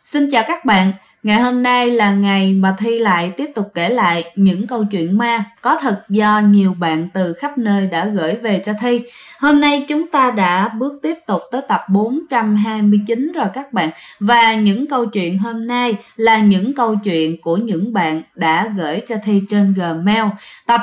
Xin chào các bạn, ngày hôm nay là ngày mà Thi lại tiếp tục kể lại những câu chuyện ma có thật do nhiều bạn từ khắp nơi đã gửi về cho Thi. Hôm nay chúng ta đã bước tiếp tục tới tập 429 rồi các bạn. Và những câu chuyện hôm nay là những câu chuyện của những bạn đã gửi cho Thi trên Gmail. Tập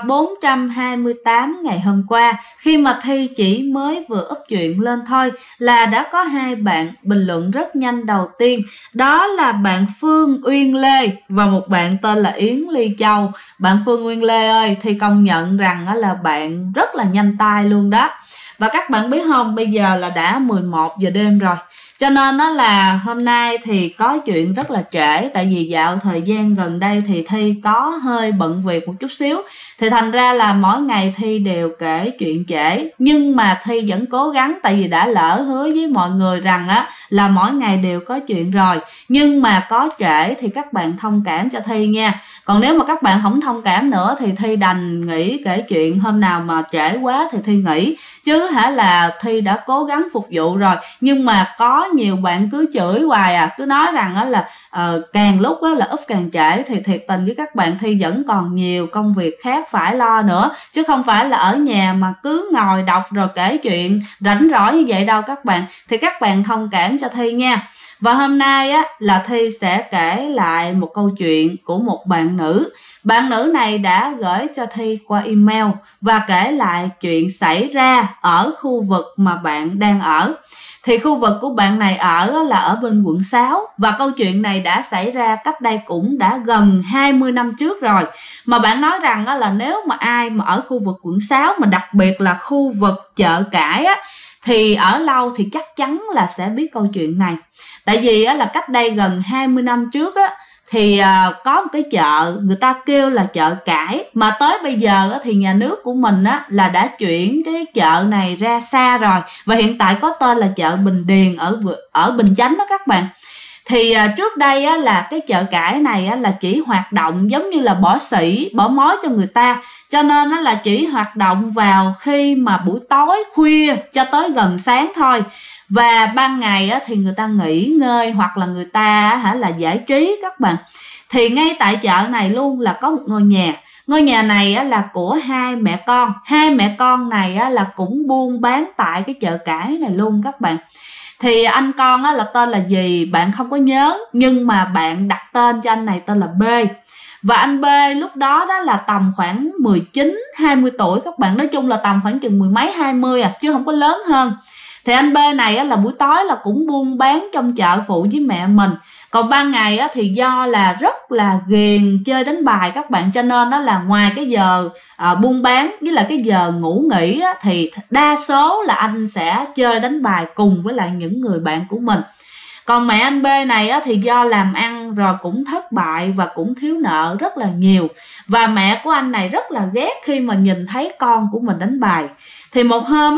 428 ngày hôm qua, khi mà Thi chỉ mới vừa up chuyện lên thôi là đã có hai bạn bình luận rất nhanh. Đầu tiên đó là bạn Phương Uyên Lê và một bạn tên là Yến Ly Châu. Bạn Phương Uyên Lê ơi, thì công nhận rằng là bạn rất là nhanh tay luôn đó. Và các bạn biết không, bây giờ là đã 11 giờ đêm rồi, cho nên đó là hôm nay thì có chuyện rất là trễ. Tại vì dạo thời gian gần đây thì Thi có hơi bận việc một chút xíu, thì thành ra là mỗi ngày Thi đều kể chuyện trễ. Nhưng mà Thi vẫn cố gắng, tại vì đã lỡ hứa với mọi người rằng là mỗi ngày đều có chuyện rồi. Nhưng mà có trễ thì các bạn thông cảm cho Thi nha. Còn nếu mà các bạn không thông cảm nữa thì Thi đành nghỉ kể chuyện. Hôm nào mà trễ quá thì Thi nghỉ. Chứ là Thi đã cố gắng phục vụ rồi. Nhưng mà có nhiều bạn cứ chửi hoài cứ nói rằng là càng lúc là up càng trễ. Thì thiệt tình với các bạn, Thi vẫn còn nhiều công việc khác phải lo nữa, chứ không phải là ở nhà mà cứ ngồi đọc rồi kể chuyện rảnh rỗi như vậy đâu các bạn. Thì các bạn thông cảm cho Thi nha. Và hôm nay là Thi sẽ kể lại một câu chuyện của một bạn nữ. Bạn nữ này đã gửi cho Thi qua email và kể lại chuyện xảy ra ở khu vực mà bạn đang ở. Thì khu vực của bạn này ở là ở bên quận 6. Và câu chuyện này đã xảy ra cách đây cũng đã gần 20 năm trước rồi. Mà bạn nói rằng là nếu mà ai mà ở khu vực quận 6, mà đặc biệt là khu vực chợ Cải thì ở lâu thì chắc chắn là sẽ biết câu chuyện này. Tại vì là cách đây gần 20 năm trước thì có một cái chợ người ta kêu là chợ Cải, mà tới bây giờ thì nhà nước của mình là đã chuyển cái chợ này ra xa rồi, và hiện tại có tên là chợ Bình Điền ở Bình Chánh đó các bạn. Thì trước đây là cái chợ Cải này là chỉ hoạt động giống như là bỏ xỉ, bỏ mối cho người ta, cho nên là chỉ hoạt động vào khi mà buổi tối khuya cho tới gần sáng thôi. Và ban ngày thì người ta nghỉ ngơi hoặc là người ta là giải trí các bạn. Thì ngay tại chợ này luôn là có một ngôi nhà. Ngôi nhà này là của hai mẹ con. Hai mẹ con này là cũng buôn bán tại cái chợ Cải này luôn các bạn. Thì anh con là tên là gì bạn không có nhớ, nhưng mà bạn đặt tên cho anh này tên là B. Và anh B lúc đó là tầm khoảng 19-20 tuổi các bạn. Nói chung là tầm khoảng chừng mười mấy 20 chứ không có lớn hơn. Thì anh B này là buổi tối là cũng buôn bán trong chợ phụ với mẹ mình. Còn ban ngày thì do là rất là ghiền chơi đánh bài các bạn, cho nên là ngoài cái giờ buôn bán với là cái giờ ngủ nghỉ thì đa số là anh sẽ chơi đánh bài cùng với lại những người bạn của mình. Còn mẹ anh B này thì do làm ăn rồi cũng thất bại và cũng thiếu nợ rất là nhiều. Và mẹ của anh này rất là ghét khi mà nhìn thấy con của mình đánh bài. Thì một hôm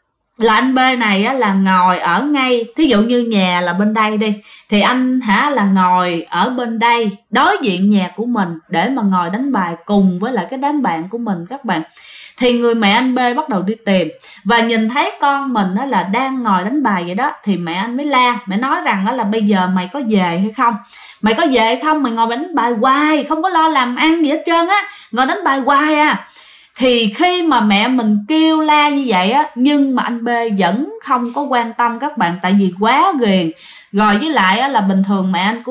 là anh B này là ngồi ở ngay, thí dụ như nhà là bên đây đi, thì anh là ngồi ở bên đây đối diện nhà của mình để mà ngồi đánh bài cùng với lại cái đám bạn của mình các bạn. Thì người mẹ anh B bắt đầu đi tìm và nhìn thấy con mình là đang ngồi đánh bài vậy đó, thì mẹ anh mới la. Mẹ nói rằng là bây giờ mày có về hay không, mày có về hay không, mày ngồi đánh bài hoài không có lo làm ăn gì hết trơn ngồi đánh bài hoài Thì khi mà mẹ mình kêu la như vậy nhưng mà anh B vẫn không có quan tâm các bạn, tại vì quá ghiền. Rồi với lại là bình thường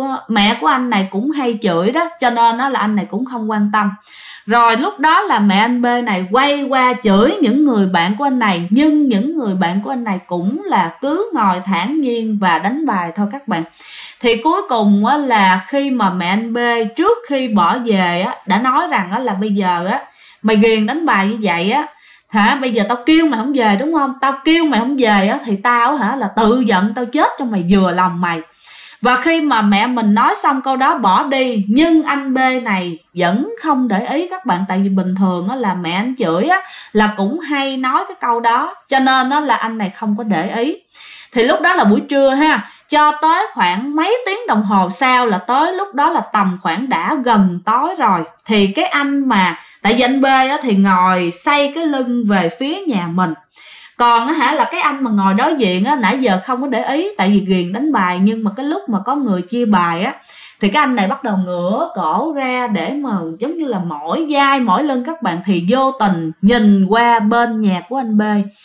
mẹ của anh này cũng hay chửi đó, cho nên là anh này cũng không quan tâm. Rồi lúc đó là mẹ anh B này quay qua chửi những người bạn của anh này, nhưng những người bạn của anh này cũng là cứ ngồi thản nhiên và đánh bài thôi các bạn. Thì cuối cùng là khi mà mẹ anh B trước khi bỏ về đã nói rằng là bây giờ mày ghiền đánh bài như vậy bây giờ tao kêu mày không về đúng không, tao kêu mày không về thì tao là tự giận tao chết cho mày vừa lòng mày. Và khi mà mẹ mình nói xong câu đó bỏ đi, nhưng anh B này vẫn không để ý các bạn. Tại vì bình thường là mẹ anh chửi là cũng hay nói cái câu đó, cho nên là anh này không có để ý. Thì lúc đó là buổi trưa cho tới khoảng mấy tiếng đồng hồ sau là tới lúc đó là tầm khoảng đã gần tối rồi. Thì cái anh mà, tại vì anh B thì ngồi xoay cái lưng về phía nhà mình, Còn là cái anh mà ngồi đối diện nãy giờ không có để ý tại vì ghiền đánh bài, nhưng mà cái lúc mà có người chia bài thì cái anh này bắt đầu ngửa cổ ra để mà giống như là mỏi vai mỏi lưng các bạn, thì vô tình nhìn qua bên nhà của anh B.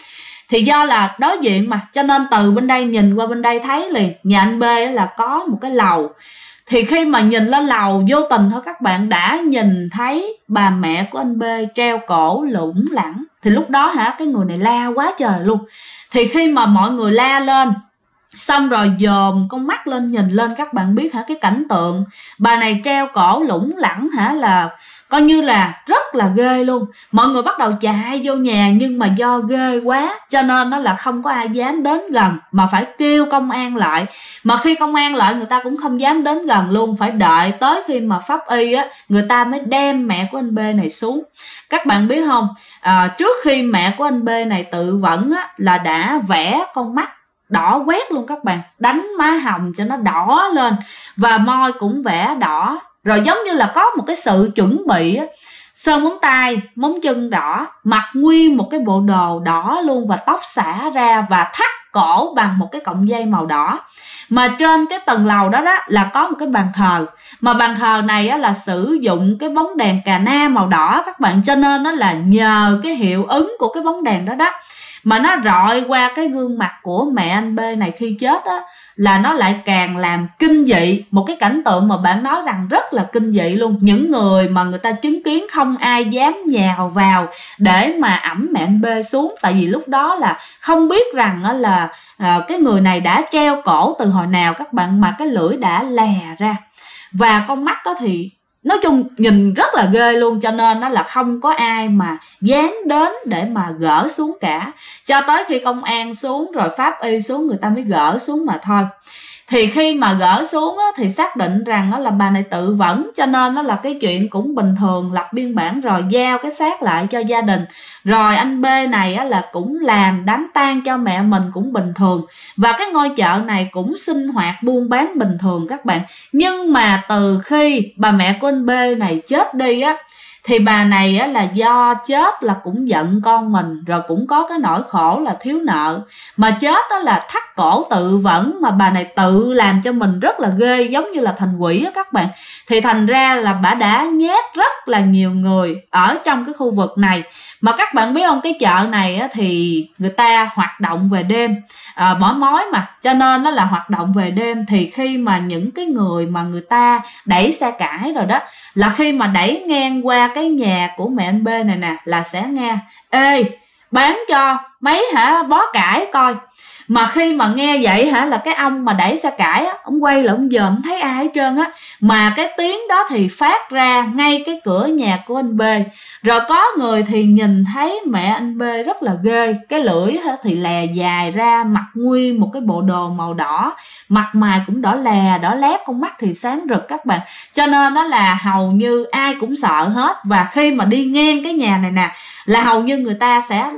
Thì do là đối diện mà, cho nên từ bên đây nhìn qua bên đây thấy liền nhà anh B là có một cái lầu. Thì khi mà nhìn lên lầu vô tình thôi các bạn đã nhìn thấy bà mẹ của anh B treo cổ lủng lẳng. Thì lúc đó cái người này la quá trời luôn. Thì khi mà mọi người la lên xong rồi dòm con mắt lên nhìn lên, các bạn biết cái cảnh tượng bà này treo cổ lủng lẳng là coi như là rất là ghê luôn. Mọi người bắt đầu chạy vô nhà, nhưng mà do ghê quá cho nên nó là không có ai dám đến gần, mà phải kêu công an lại. Mà khi công an lại người ta cũng không dám đến gần luôn, phải đợi tới khi mà pháp y người ta mới đem mẹ của anh B này xuống. Các bạn biết không, trước khi mẹ của anh B này tự vẫn là đã vẽ con mắt đỏ quét luôn các bạn, đánh má hồng cho nó đỏ lên, và môi cũng vẽ đỏ, rồi giống như là có một cái sự chuẩn bị sơn móng tay móng chân đỏ, mặc nguyên một cái bộ đồ đỏ luôn, và tóc xả ra và thắt cổ bằng một cái cọng dây màu đỏ. Mà trên cái tầng lầu đó là có một cái bàn thờ, mà bàn thờ này là sử dụng cái bóng đèn cà na màu đỏ các bạn, cho nên nó là nhờ cái hiệu ứng của cái bóng đèn đó mà nó rọi qua cái gương mặt của mẹ anh B này khi chết là nó lại càng làm kinh dị. Một cái cảnh tượng mà bạn nói rằng rất là kinh dị luôn. Những người mà người ta chứng kiến không ai dám nhào vào để mà ẵm mẹ anh B xuống, tại vì lúc đó là không biết rằng là cái người này đã treo cổ từ hồi nào các bạn, mà cái lưỡi đã lè ra, và con mắt thì nói chung nhìn rất là ghê luôn, cho nên nó là không có ai mà dám đến để mà gỡ xuống cả, cho tới khi công an xuống rồi pháp y xuống người ta mới gỡ xuống mà thôi. Thì khi mà gỡ xuống thì xác định rằng là bà này tự vẫn, cho nên nó là cái chuyện cũng bình thường, lập biên bản rồi giao cái xác lại cho gia đình. Rồi anh B này là cũng làm đám tang cho mẹ mình cũng bình thường, và cái ngôi chợ này cũng sinh hoạt buôn bán bình thường các bạn. Nhưng mà từ khi bà mẹ của anh B này chết đi thì bà này là do chết là cũng giận con mình, rồi cũng có cái nỗi khổ là thiếu nợ, mà chết là thắt cổ tự vẫn, mà bà này tự làm cho mình rất là ghê, giống như là thành quỷ các bạn. Thì thành ra là bà đã nhát rất là nhiều người ở trong cái khu vực này. Mà các bạn biết không, cái chợ này thì người ta hoạt động về đêm, bỏ mối mà, cho nên nó là hoạt động về đêm. Thì khi mà những cái người mà người ta đẩy xe cải rồi đó, là khi mà đẩy ngang qua cái nhà của mẹ anh B này nè, là sẽ nghe ê bán cho mấy bó cải coi. Mà khi mà nghe vậy là cái ông mà đẩy xe cải ông quay lại ông dòm thấy ai hết trơn mà cái tiếng đó thì phát ra ngay cái cửa nhà của anh B. Rồi có người thì nhìn thấy mẹ anh B rất là ghê, cái lưỡi thì lè dài ra, mặc nguyên một cái bộ đồ màu đỏ, mặt mày cũng đỏ lè đỏ lét, con mắt thì sáng rực các bạn, cho nên nó là hầu như ai cũng sợ hết. Và khi mà đi ngang cái nhà này nè là hầu như người ta sẽ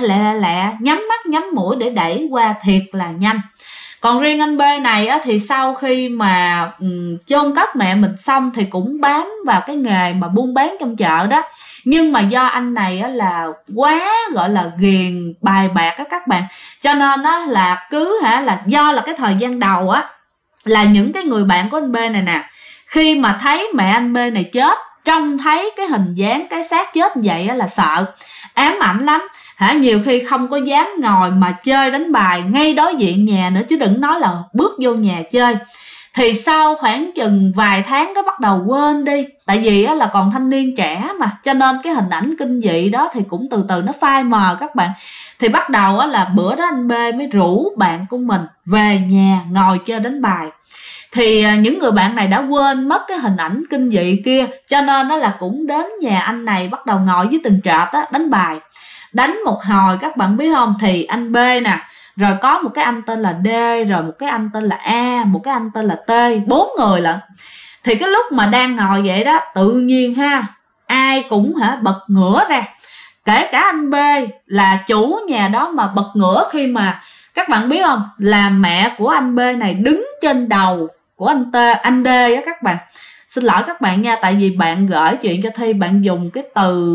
lẹ nhắm mắt nhắm mũi để đẩy qua, thiệt là nhanh. Còn riêng anh B này thì sau khi mà chôn cất mẹ mình xong thì cũng bám vào cái nghề mà buôn bán trong chợ đó. Nhưng mà do anh này là quá gọi là ghiền bài bạc các bạn, cho nên là cứ là do là cái thời gian đầu là những cái người bạn của anh B này nè, khi mà thấy mẹ anh B này chết, trông thấy cái hình dáng cái xác chết như vậy là sợ, ám ảnh lắm. Nhiều khi không có dám ngồi mà chơi đánh bài ngay đối diện nhà nữa, chứ đừng nói là bước vô nhà chơi. Thì sau khoảng chừng vài tháng cái bắt đầu quên đi, tại vì là còn thanh niên trẻ mà, cho nên cái hình ảnh kinh dị đó thì cũng từ từ nó phai mờ các bạn. Thì bắt đầu là bữa đó anh B mới rủ bạn của mình về nhà ngồi chơi đánh bài. Thì những người bạn này đã quên mất cái hình ảnh kinh dị kia, cho nên là cũng đến nhà anh này bắt đầu ngồi dưới tầng trệt đánh bài. Đánh một hồi các bạn biết không, thì anh B nè, rồi có một cái anh tên là D, rồi một cái anh tên là A, một cái anh tên là T, 4 người lận. Thì cái lúc mà đang ngồi vậy đó, tự nhiên ai cũng bật ngửa ra. Kể cả anh B là chủ nhà đó mà bật ngửa, khi mà các bạn biết không, là mẹ của anh B này đứng trên đầu của anh D các bạn. xin lỗi các bạn nha, tại vì bạn gửi chuyện cho Thi, bạn dùng cái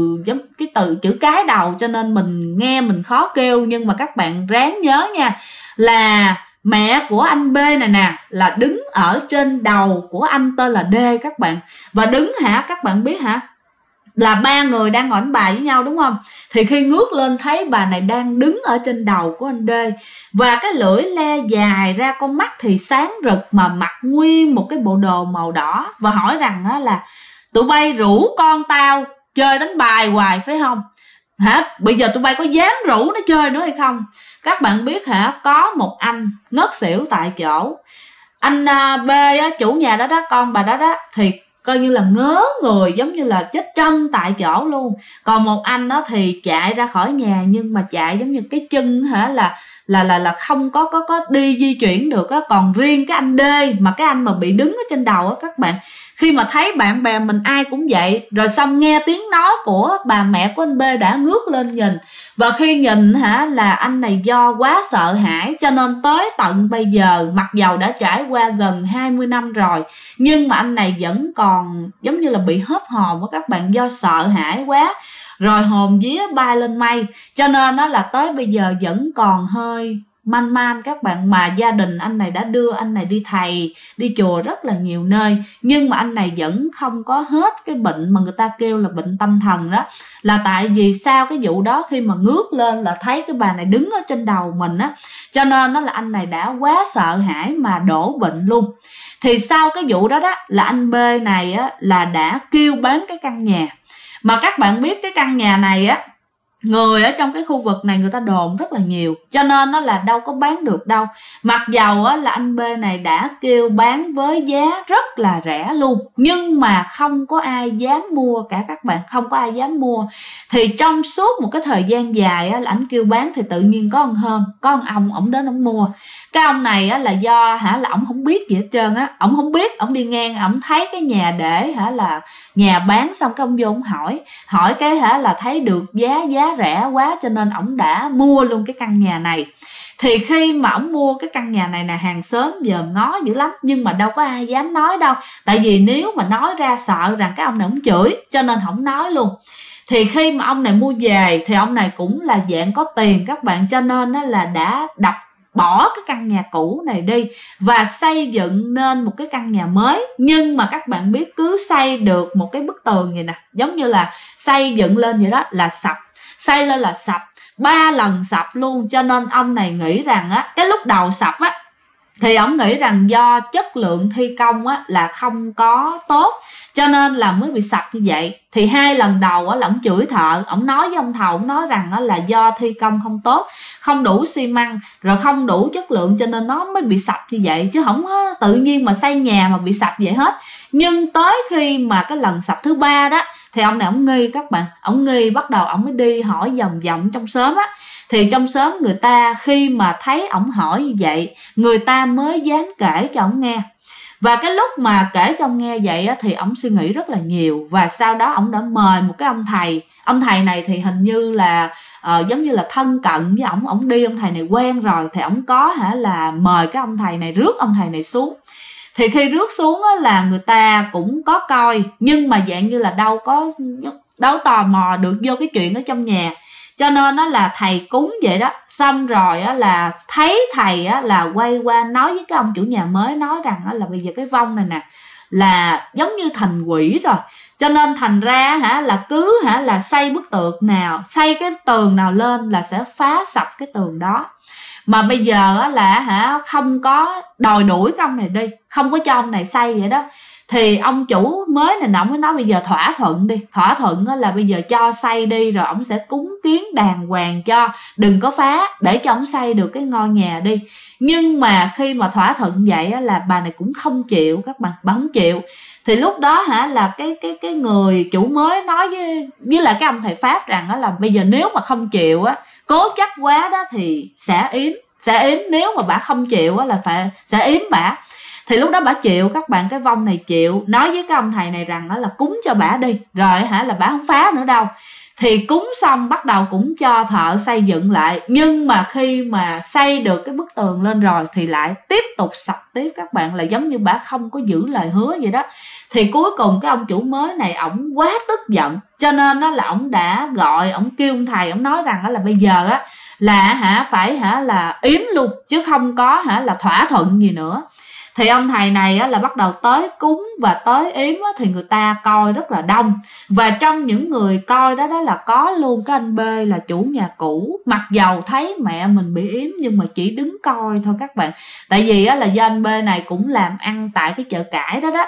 từ chữ cái đầu cho nên mình nghe mình khó kêu. Nhưng mà các bạn ráng nhớ nha, là mẹ của anh B này nè là đứng ở trên đầu của anh tên là D các bạn. Và đứng các bạn biết là ba người đang ngồi đánh bài với nhau đúng không? Thì khi ngước lên thấy bà này đang đứng ở trên đầu của anh D, và cái lưỡi le dài ra, con mắt thì sáng rực, mà mặc nguyên một cái bộ đồ màu đỏ, và hỏi rằng là tụi bay rủ con tao chơi đánh bài hoài phải không? Bây giờ tụi bay có dám rủ nó chơi nữa hay không? Các bạn biết có một anh ngất xỉu tại chỗ. Anh B chủ nhà đó, con bà đó thì coi như là ngớ người, giống như là chết chân tại chỗ luôn. Còn một anh đó thì chạy ra khỏi nhà, nhưng mà chạy giống như cái chân là không có đi di chuyển được á. Còn riêng cái anh D, mà cái anh mà bị đứng ở trên đầu á các bạn, khi mà thấy bạn bè mình ai cũng vậy, rồi xong nghe tiếng nói của bà mẹ của anh B đã ngước lên nhìn. Và khi nhìn là anh này do quá sợ hãi, cho nên tới tận bây giờ, mặc dầu đã trải qua gần 20 năm rồi, nhưng mà anh này vẫn còn giống như là bị hớp hồn của các bạn, do sợ hãi quá rồi hồn vía bay lên mây, cho nên nó là tới bây giờ vẫn còn hơi man man các bạn. Mà gia đình anh này đã đưa anh này đi thầy, đi chùa rất là nhiều nơi, nhưng mà anh này vẫn không có hết cái bệnh mà người ta kêu là bệnh tâm thần đó. Là tại vì sau cái vụ đó, khi mà ngước lên là thấy cái bà này đứng ở trên đầu mình á, cho nên nó là anh này đã quá sợ hãi mà đổ bệnh luôn. Thì sau cái vụ đó là anh B này là đã kêu bán cái căn nhà. Mà các bạn biết cái căn nhà này người ở trong cái khu vực này người ta đồn rất là nhiều, cho nên nó là đâu có bán được đâu. Mặc dầu là anh B này đã kêu bán với giá rất là rẻ luôn, nhưng mà không có ai dám mua cả các bạn, không có ai dám mua. Thì trong suốt một cái thời gian dài là anh kêu bán, thì tự nhiên có một hôm có một ông ổng đến ổng mua. Cái ông này là do là ổng không biết gì hết trơn á, ổng không biết, ổng đi ngang ổng thấy cái nhà để là nhà bán, xong cái ông vô ổng hỏi cái là thấy được giá rẻ quá, cho nên ổng đã mua luôn cái căn nhà này. Thì khi mà ổng mua cái căn nhà này nè, hàng xóm dòm ngó dữ lắm, nhưng mà đâu có ai dám nói đâu, tại vì nếu mà nói ra sợ rằng cái ông này ổng chửi, cho nên không nói luôn. Thì khi mà ông này mua về thì ông này cũng là dạng có tiền các bạn, cho nên là đã đập bỏ cái căn nhà cũ này đi và xây dựng nên một cái căn nhà mới. Nhưng mà các bạn biết, cứ xây được một cái bức tường vậy nè, giống như là xây dựng lên vậy đó là sập, xây lên là sập, 3 lần sập luôn. Cho nên ông này nghĩ rằng cái lúc đầu sập thì ông nghĩ rằng do chất lượng thi công là không có tốt, cho nên là mới bị sập như vậy. Thì 2 lần đầu là ông chửi thợ, ông nói với ông thầu, ông nói rằng là do thi công không tốt, không đủ xi măng, rồi không đủ chất lượng, cho nên nó mới bị sập như vậy, chứ không tự nhiên mà xây nhà mà bị sập vậy hết. Nhưng tới khi mà cái lần sập thứ 3 đó, thì ông này ông nghi các bạn, ông nghi, bắt đầu ông mới đi hỏi vòng vòng trong xóm thì trong xóm người ta khi mà thấy ổng hỏi như vậy, người ta mới dám kể cho ổng nghe. Và cái lúc mà kể cho ông nghe vậy thì ổng suy nghĩ rất là nhiều, và sau đó ổng đã mời một cái ông thầy. Ông thầy này thì hình như là giống như là thân cận với ổng đi, ông thầy này quen rồi, thì ổng có là mời cái ông thầy này, rước ông thầy này xuống. Thì khi rước xuống là người ta cũng có coi, nhưng mà dạng như là đâu tò mò được vô cái chuyện ở trong nhà, cho nên nó là thầy cúng vậy đó. Xong rồi là thấy thầy là quay qua nói với cái ông chủ nhà mới, nói rằng là bây giờ cái vong này nè là giống như thành quỷ rồi, cho nên thành ra là cứ là xây bức tượng nào, xây cái tường nào lên là sẽ phá sập cái tường đó. Mà bây giờ là không có đòi đuổi cái ông này đi, không có cho ông này xây vậy đó. Thì ông chủ mới này ông mới nói bây giờ thỏa thuận đi, thỏa thuận là bây giờ cho xây đi, rồi ông sẽ cúng kiến đàng hoàng cho, đừng có phá, để cho ông xây được cái ngôi nhà đi. Nhưng mà khi mà thỏa thuận vậy là bà này cũng không chịu các bạn, bà không chịu. Thì lúc đó là cái người chủ mới nói với lại cái ông thầy Pháp rằng là bây giờ nếu mà không chịu cố chấp quá đó thì sẽ yếm, nếu mà bà không chịu là sẽ yếm bà. Thì lúc đó bà chịu các bạn, cái vong này chịu, nói với cái ông thầy này rằng là cúng cho bà đi, rồi là bà không phá nữa đâu. Thì cúng xong bắt đầu cũng cho thợ xây dựng lại. Nhưng mà khi mà xây được cái bức tường lên rồi thì lại tiếp tục sập tiếp các bạn, là giống như bà không có giữ lời hứa vậy đó. Thì cuối cùng cái ông chủ mới này ổng quá tức giận, cho nên đó là ổng đã gọi, ổng kêu ông thầy, ổng nói rằng là bây giờ á là phải là yếm luôn, chứ không có là thỏa thuận gì nữa. Thì ông thầy này á, là bắt đầu tới cúng và tới yếm á, thì người ta coi rất là đông. Và trong những người coi đó là có luôn cái anh B là chủ nhà cũ. Mặc dầu thấy mẹ mình bị yếm nhưng mà chỉ đứng coi thôi các bạn. Tại vì á, là do anh B này cũng làm ăn tại cái chợ cải đó,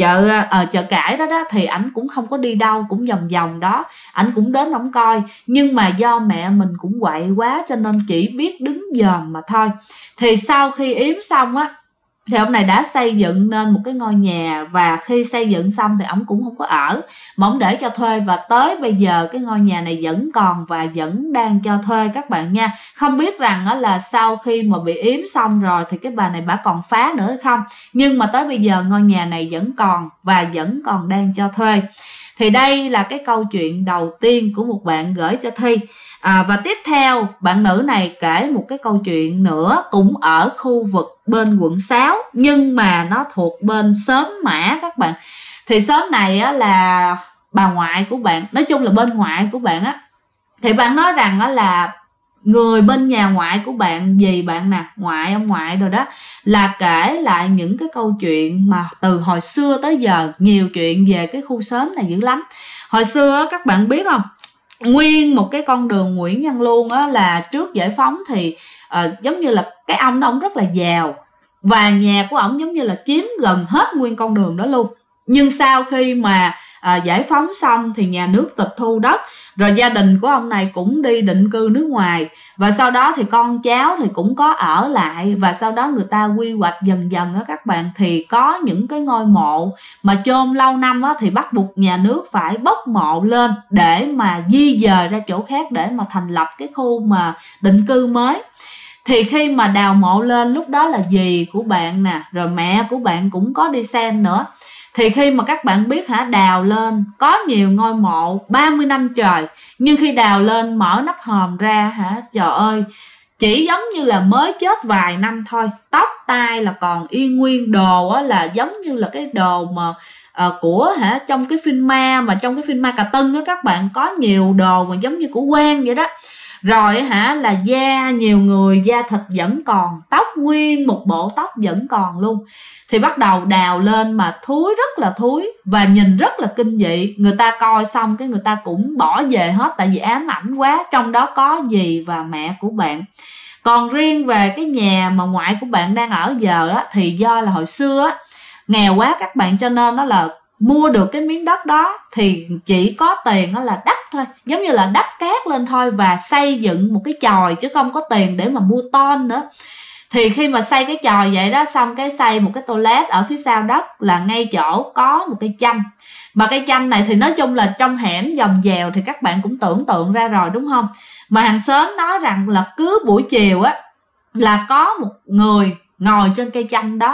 chợ cải đó thì ảnh cũng không có đi đâu, cũng vòng vòng đó, ảnh cũng đến ổng coi. Nhưng mà do mẹ mình cũng quậy quá cho nên chỉ biết đứng dòm mà thôi. Thì sau khi yếm xong á thì ông này đã xây dựng nên một cái ngôi nhà, và khi xây dựng xong thì ổng cũng không có ở mà ổng để cho thuê, và tới bây giờ cái ngôi nhà này vẫn còn và vẫn đang cho thuê các bạn nha. Không biết rằng đó là sau khi mà bị yếm xong rồi thì cái bà này bà còn phá nữa hay không, nhưng mà tới bây giờ ngôi nhà này vẫn còn và vẫn còn đang cho thuê. Thì đây là cái câu chuyện đầu tiên của một bạn gửi cho Thi. Và tiếp theo bạn nữ này kể một cái câu chuyện nữa cũng ở khu vực bên quận 6, nhưng mà nó thuộc bên xóm Mã các bạn. Thì xóm này á, là bà ngoại của bạn, nói chung là bên ngoại của bạn á. Thì bạn nói rằng á, là người bên nhà ngoại của bạn, dì bạn nè, ngoại, ông ngoại rồi đó, là kể lại những cái câu chuyện mà từ hồi xưa tới giờ, nhiều chuyện về cái khu xóm này dữ lắm. Hồi xưa á, các bạn biết không, nguyên một cái con đường Nguyễn Văn Luôn á, là trước giải phóng thì giống như là cái ông đó ông rất là giàu, và nhà của ổng giống như là chiếm gần hết nguyên con đường đó luôn. Nhưng sau khi mà giải phóng xong thì nhà nước tịch thu đất, rồi gia đình của ông này cũng đi định cư nước ngoài, và sau đó thì con cháu thì cũng có ở lại, và sau đó người ta quy hoạch dần dần đó các bạn. Thì có những cái ngôi mộ mà chôn lâu năm á, thì bắt buộc nhà nước phải bốc mộ lên để mà di dời ra chỗ khác để mà thành lập cái khu mà định cư mới. Thì khi mà đào mộ lên, lúc đó là dì của bạn nè, rồi mẹ của bạn cũng có đi xem nữa. Thì khi mà các bạn biết đào lên có nhiều ngôi mộ 30 năm trời, nhưng khi đào lên mở nắp hòm ra trời ơi, chỉ giống như là mới chết vài năm thôi. Tóc tai là còn y nguyên, đồ á là giống như là cái đồ mà của trong cái phim ma, mà trong cái phim ma cà tưng á các bạn, có nhiều đồ mà giống như của quan vậy đó. Rồi là da, nhiều người da thịt vẫn còn, tóc nguyên một bộ tóc vẫn còn luôn. Thì bắt đầu đào lên mà thúi, rất là thúi và nhìn rất là kinh dị. Người ta coi xong cái người ta cũng bỏ về hết, tại vì ám ảnh quá. Trong đó có dì và mẹ của bạn. Còn riêng về cái nhà mà ngoại của bạn đang ở giờ á, thì do là hồi xưa á, nghèo quá các bạn, cho nên đó là mua được cái miếng đất đó thì chỉ có tiền đó là đắp thôi, giống như là đắp cát lên thôi, và xây dựng một cái chòi, chứ không có tiền để mà mua ton nữa. Thì khi mà xây cái chòi vậy đó, xong cái xây một cái toilet ở phía sau đất, là ngay chỗ có một cây chăm. Mà cây chăm này thì nói chung là trong hẻm vòng dèo thì các bạn cũng tưởng tượng ra rồi đúng không. Mà hàng xóm nói rằng là cứ buổi chiều á là có một người ngồi trên cây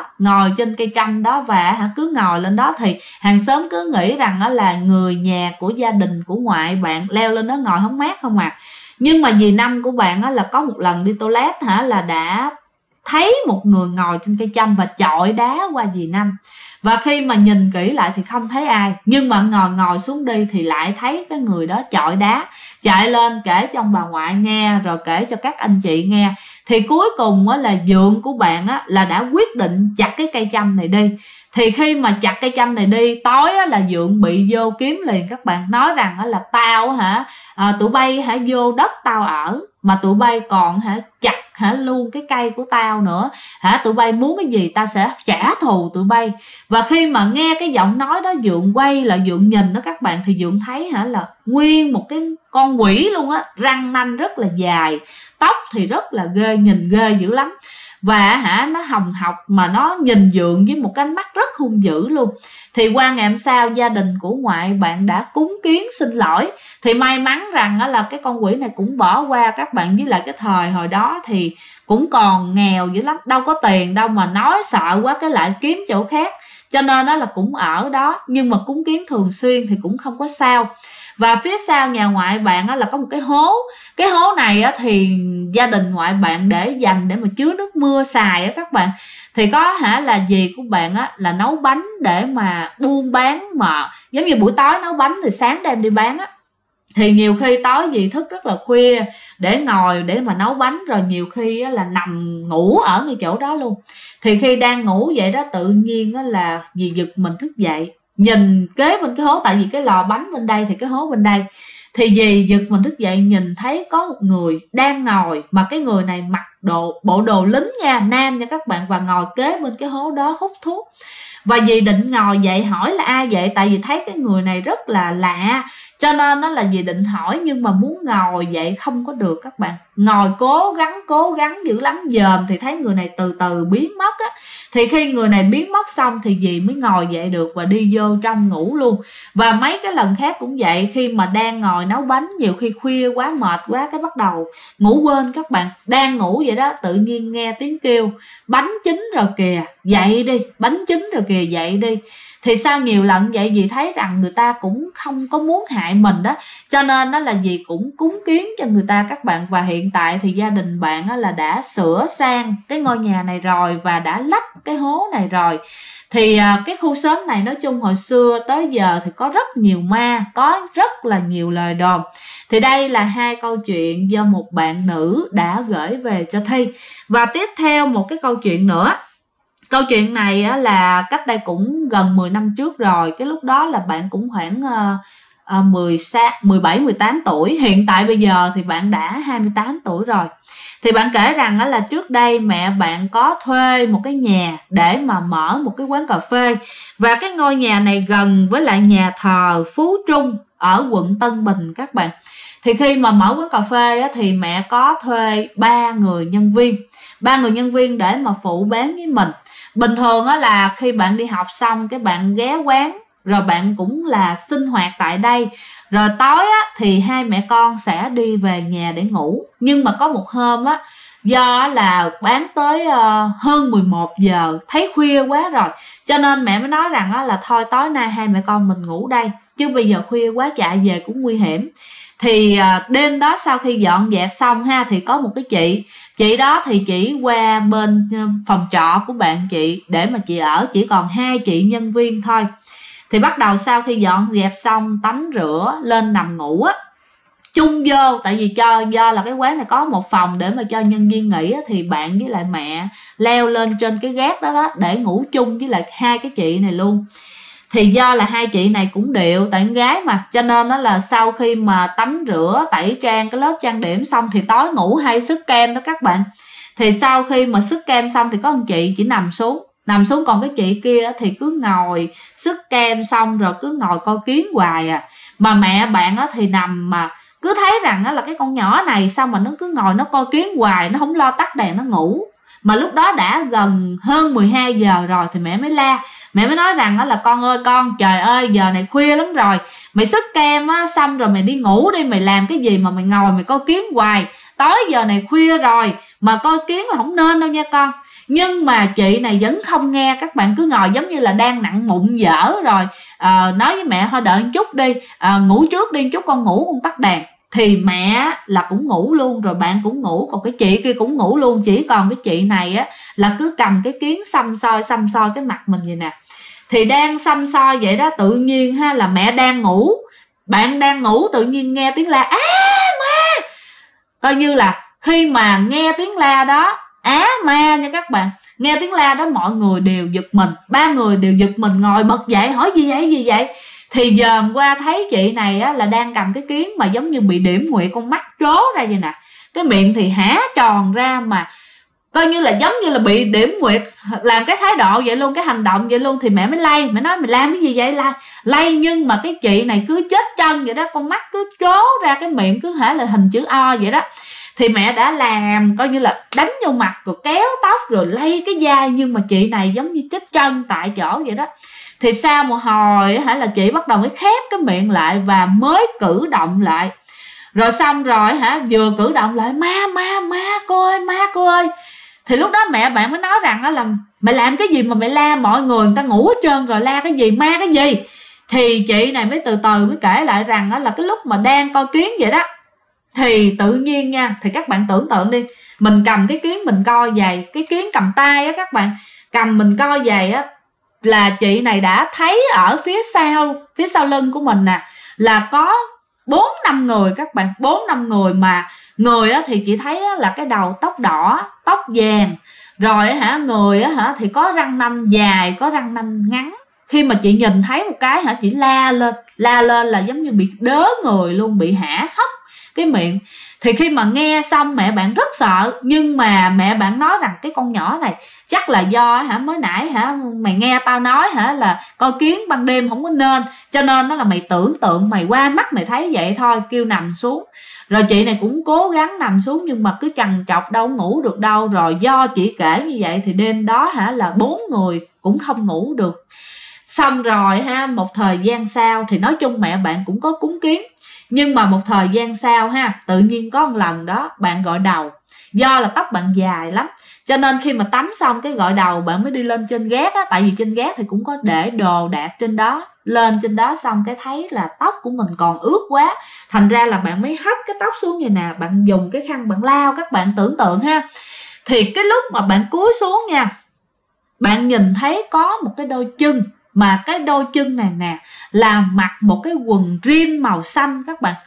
chăm đó, và cứ ngồi lên đó. Thì hàng xóm cứ nghĩ rằng đó là người nhà của gia đình của ngoại bạn leo lên đó ngồi hóng mát không à. Nhưng mà dì Năm của bạn là có một lần đi toilet là đã thấy một người ngồi trên cây chăm và chọi đá qua dì Năm. Và khi mà nhìn kỹ lại thì không thấy ai, nhưng mà ngồi xuống đi thì lại thấy cái người đó chọi đá. Chạy lên kể cho ông bà ngoại nghe, rồi kể cho các anh chị nghe. Thì cuối cùng là dượng của bạn là đã quyết định chặt cái cây chăm này đi. Thì khi mà chặt cây chăm này đi, tối là dượng bị vô kiếm liền các bạn. Nói rằng là tao tụi bay vô đất tao ở, mà tụi bay còn chặt luôn cái cây của tao nữa. Tụi bay muốn cái gì tao sẽ trả thù tụi bay. Và khi mà nghe cái giọng nói đó, dượng quay là dượng nhìn đó các bạn, thì dượng thấy là nguyên một cái con quỷ luôn á, răng nanh rất là dài, tóc thì rất là ghê, nhìn ghê dữ lắm. Và nó hồng học mà nó nhìn dượng với một cái ánh mắt rất hung dữ luôn. Thì qua ngày hôm sau, gia đình của ngoại bạn đã cúng kiến xin lỗi. Thì may mắn rằng là cái con quỷ này cũng bỏ qua các bạn. Với lại cái thời hồi đó thì cũng còn nghèo dữ lắm, đâu có tiền đâu mà nói sợ quá cái lại kiếm chỗ khác. Cho nên là cũng ở đó, nhưng mà cúng kiến thường xuyên thì cũng không có sao. Và phía sau nhà ngoại bạn á, là có một cái hố. Cái hố này á, thì gia đình ngoại bạn để dành để mà chứa nước mưa xài á các bạn. Thì có là dì của bạn á, là nấu bánh để mà buôn bán, mà giống như buổi tối nấu bánh thì sáng đem đi bán á. Thì nhiều khi tối dì thức rất là khuya để ngồi để mà nấu bánh, rồi nhiều khi á, là nằm ngủ ở ngay chỗ đó luôn. Thì khi đang ngủ vậy đó, tự nhiên á, là dì giật mình thức dậy, nhìn kế bên cái hố, tại vì cái lò bánh bên đây thì cái hố bên đây. Thì dì giật mình thức dậy, nhìn thấy có một người đang ngồi, mà cái người này mặc bộ đồ lính nha, nam nha các bạn, và ngồi kế bên cái hố đó hút thuốc. Và dì định ngồi dậy hỏi là ai vậy, tại vì thấy cái người này rất là lạ, cho nên nó là dì định hỏi, nhưng mà muốn ngồi dậy không có được các bạn. Ngồi cố gắng dữ lắm, dòm thì thấy người này từ từ biến mất á. Thì khi người này biến mất xong thì dì mới ngồi dậy được và đi vô trong ngủ luôn. Và mấy cái lần khác cũng vậy, khi mà đang ngồi nấu bánh, nhiều khi khuya quá mệt quá cái bắt đầu ngủ quên các bạn. Đang ngủ vậy đó, tự nhiên nghe tiếng kêu bánh chín rồi kìa, dậy đi, bánh chín rồi kìa, dậy đi. Thì sau nhiều lần vậy dì thấy rằng người ta cũng không có muốn hại mình đó, cho nên đó là dì cũng cúng kiến cho người ta các bạn. Và hiện tại thì gia đình bạn là đã sửa sang cái ngôi nhà này rồi và đã lắp cái hố này rồi. Thì cái khu xóm này nói chung hồi xưa tới giờ thì có rất nhiều ma, có rất là nhiều lời đồn. Thì đây là hai câu chuyện do một bạn nữ đã gửi về cho Thi. Và tiếp theo một cái câu chuyện nữa. Câu chuyện này á, là cách đây cũng gần 10 năm trước rồi. Cái lúc đó là bạn cũng khoảng 17-18 tuổi. Hiện tại bây giờ thì bạn đã 28 tuổi rồi. Thì bạn kể rằng á, là trước đây mẹ bạn có thuê một cái nhà để mà mở một cái quán cà phê. Và cái ngôi nhà này gần với lại nhà thờ Phú Trung ở quận Tân Bình các bạn. Thì khi mà mở quán cà phê á, thì mẹ có thuê 3 người nhân viên để mà phụ bán với mình. Bình thường á, là khi bạn đi học xong cái bạn ghé quán, rồi bạn cũng là sinh hoạt tại đây. Rồi tối á, thì hai mẹ con sẽ đi về nhà để ngủ. Nhưng mà có một hôm á, do là bán tới hơn 11 giờ, thấy khuya quá rồi, cho nên mẹ mới nói rằng á, là thôi tối nay hai mẹ con mình ngủ đây, chứ bây giờ khuya quá chạy về cũng nguy hiểm. Thì đêm đó sau khi dọn dẹp xong ha, thì có một cái chị đó thì chỉ qua bên phòng trọ của bạn chị để mà chị ở, chỉ còn 2 chị nhân viên thôi. Thì bắt đầu sau khi dọn dẹp xong tắm rửa lên nằm ngủ á, chung vô, tại vì do là cái quán này có một phòng để mà cho nhân viên nghỉ á, thì bạn với lại mẹ leo lên trên cái gác đó để ngủ chung với lại 2 cái chị này luôn. Thì do là 2 chị này cũng điệu, tại con gái mà, cho nên đó là sau khi mà tắm rửa tẩy trang cái lớp trang điểm xong thì tối ngủ hay sức kem đó các bạn. Thì sau khi mà sức kem xong thì có một chị chỉ nằm xuống, còn cái chị kia thì cứ ngồi sức kem xong rồi cứ ngồi coi kiến hoài à. Mà mẹ bạn thì nằm mà cứ thấy rằng là cái con nhỏ này sao mà nó cứ ngồi nó coi kiến hoài, nó không lo tắt đèn nó ngủ. Mà lúc đó đã gần hơn 12 giờ rồi thì mẹ mới la. Mẹ mới nói rằng là con ơi con, trời ơi giờ này khuya lắm rồi, mày sức kem á xong rồi mày đi ngủ đi, mày làm cái gì mà mày ngồi mày coi kiến hoài, tối giờ này khuya rồi mà coi kiến là không nên đâu nha con. Nhưng mà chị này vẫn không nghe các bạn, cứ ngồi giống như là đang nặng mụn dở rồi. Nói với mẹ thôi đợi một chút đi, ngủ trước đi chút con ngủ con tắt đèn. Thì mẹ là cũng ngủ luôn, rồi bạn cũng ngủ, còn cái chị kia cũng ngủ luôn. Chỉ còn cái chị này á là cứ cầm cái kiến xăm soi cái mặt mình vậy nè. Thì đang xăm soi vậy đó, tự nhiên ha là mẹ đang ngủ, bạn đang ngủ, tự nhiên nghe tiếng la ma. Coi như là khi mà nghe tiếng la đó ma nha các bạn, nghe tiếng la đó mọi người đều giật mình, 3 người đều giật mình ngồi bật dậy hỏi gì vậy. Thì dòm qua thấy chị này á, là đang cầm cái kiến mà giống như bị điểm nguyệt, con mắt trố ra vậy nè, cái miệng thì há tròn ra, mà coi như là giống như là bị điểm nguyệt, làm cái thái độ vậy luôn, cái hành động vậy luôn. Thì mẹ mới lay, mẹ nói mày làm cái gì vậy, lay. Nhưng mà cái chị này cứ chết chân vậy đó, con mắt cứ trố ra, cái miệng cứ hả là hình chữ O vậy đó. Thì mẹ đã làm coi như là đánh vô mặt rồi kéo tóc rồi lay cái vai, nhưng mà chị này giống như chết chân tại chỗ vậy đó. Thì sau một hồi hả là chị bắt đầu mới khép cái miệng lại và mới cử động lại. Rồi xong rồi hả, vừa cử động lại ma cô ơi. Thì lúc đó mẹ bạn mới nói rằng là mày làm cái gì mà mày la mọi người ta ngủ hết trơn rồi, la cái gì, ma cái gì. Thì chị này mới từ từ mới kể lại rằng đó là cái lúc mà đang coi kiến vậy đó, thì tự nhiên nha, thì các bạn tưởng tượng đi, mình cầm cái kiến mình coi giày, cái kiến cầm tay á các bạn, cầm mình coi giày á, là chị này đã thấy ở phía sau lưng của mình nè, là có 4-5 người các bạn, 4-5 người, mà người á thì chị thấy á là cái đầu tóc đỏ, tóc vàng, rồi hả người á hả thì có răng nanh dài, có răng nanh ngắn. Khi mà chị nhìn thấy một cái hả, chị la lên là giống như bị đớ người luôn, bị hả hốc cái miệng. Thì khi mà nghe xong mẹ bạn rất sợ, nhưng mà mẹ bạn nói rằng cái con nhỏ này chắc là do hả mới nãy hả mày nghe tao nói hả là coi kiến ban đêm không có nên, cho nên nó là mày tưởng tượng, mày qua mắt mày thấy vậy thôi, kêu nằm xuống. Rồi chị này cũng cố gắng nằm xuống nhưng mà cứ trằn trọc đâu ngủ được đâu. Rồi do chị kể như vậy thì đêm đó hả là 4 người cũng không ngủ được. Xong rồi ha, một thời gian sau thì nói chung mẹ bạn cũng có cúng kiến, nhưng mà một thời gian sau ha, tự nhiên có một lần đó bạn gội đầu. Do là tóc bạn dài lắm, cho nên khi mà tắm xong cái gội đầu, bạn mới đi lên trên gác á, tại vì trên gác thì cũng có để đồ đạc trên đó. Lên trên đó xong cái thấy là tóc của mình còn ướt quá, thành ra là bạn mới hất cái tóc xuống vậy nè, bạn dùng cái khăn bạn lau, các bạn tưởng tượng ha. Thì cái lúc mà bạn cúi xuống nha, bạn nhìn thấy có một cái đôi chân, mà cái đôi chân này nè là mặc một cái quần jean màu xanh.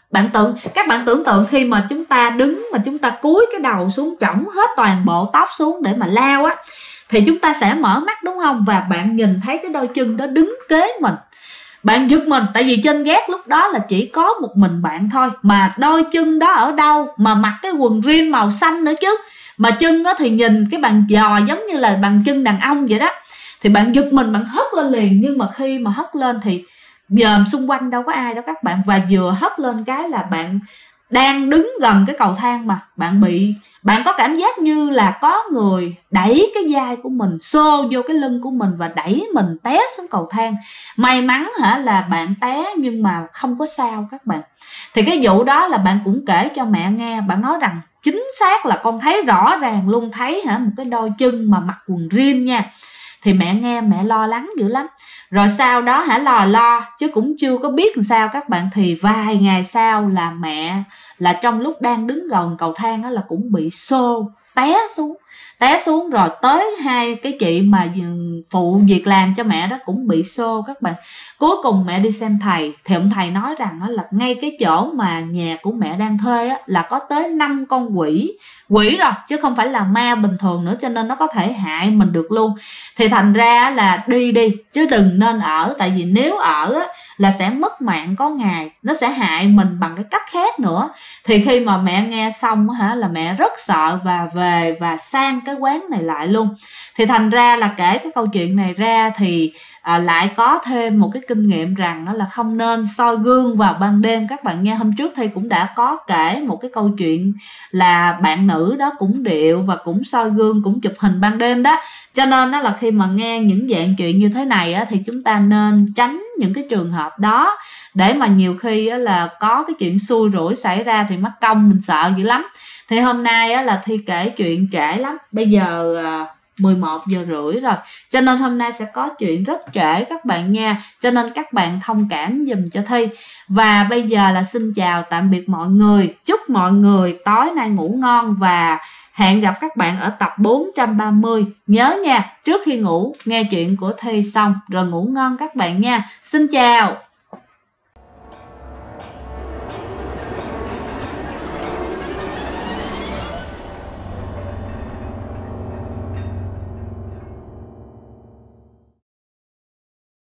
Các bạn tưởng tượng khi mà chúng ta đứng mà chúng ta cúi cái đầu xuống, trỏng hết toàn bộ tóc xuống để mà lau á, thì chúng ta sẽ mở mắt đúng không? Và bạn nhìn thấy cái đôi chân đó đứng kế mình. Bạn giật mình, tại vì trên gác lúc đó là chỉ có một mình bạn thôi, mà đôi chân đó ở đâu mà mặc cái quần jean màu xanh nữa chứ. Mà chân đó thì nhìn cái bàn giò giống như là bàn chân đàn ông vậy đó. Thì bạn giật mình, bạn hất lên liền. Nhưng mà khi mà hất lên thì giờ xung quanh đâu có ai đâu các bạn. Và vừa hất lên cái là bạn đang đứng gần cái cầu thang, mà bạn có cảm giác như là có người đẩy cái vai của mình xô vô cái lưng của mình và đẩy mình té xuống cầu thang. May mắn hả là bạn té nhưng mà không có sao các bạn. Thì cái vụ đó là bạn cũng kể cho mẹ nghe. Bạn nói rằng chính xác là con thấy rõ ràng luôn, thấy hả một cái đôi chân mà mặc quần jean nha. Thì mẹ nghe mẹ lo lắng dữ lắm. Rồi sau đó hả lo chứ cũng chưa có biết làm sao các bạn. Thì vài ngày sau là mẹ là trong lúc đang đứng gần cầu thang đó là cũng bị xô té xuống. Rồi tới hai cái chị mà phụ việc làm cho mẹ đó cũng bị xô các bạn. Cuối cùng mẹ đi xem thầy, thì ông thầy nói rằng là ngay cái chỗ mà nhà của mẹ đang thuê á, là có tới 5 con quỷ rồi, chứ không phải là ma bình thường nữa, cho nên nó có thể hại mình được luôn. Thì thành ra là đi chứ đừng nên ở, tại vì nếu ở á, là sẽ mất mạng có ngày, nó sẽ hại mình bằng cái cách khác nữa. Thì khi mà mẹ nghe xong hả là mẹ rất sợ và về và sang cái quán này lại luôn. Thì thành ra là kể cái câu chuyện này ra thì lại có thêm một cái kinh nghiệm rằng đó là không nên soi gương vào ban đêm các bạn nha. Hôm trước thì cũng đã có kể một cái câu chuyện là bạn nữ đó cũng điệu và cũng soi gương, cũng chụp hình ban đêm đó. Cho nên đó là khi mà nghe những dạng chuyện như thế này á, thì chúng ta nên tránh những cái trường hợp đó, để mà nhiều khi á, là có cái chuyện xui rủi xảy ra thì mắc công mình sợ dữ lắm. Thì hôm nay á, là Thi kể chuyện trễ lắm, bây giờ 11 giờ rưỡi rồi, cho nên hôm nay sẽ có chuyện rất trễ các bạn nha, cho nên các bạn thông cảm dùm cho Thi. Và bây giờ là xin chào tạm biệt mọi người, chúc mọi người tối nay ngủ ngon và hẹn gặp các bạn ở tập 430. Nhớ nha, trước khi ngủ nghe chuyện của Thi xong rồi ngủ ngon các bạn nha. Xin chào.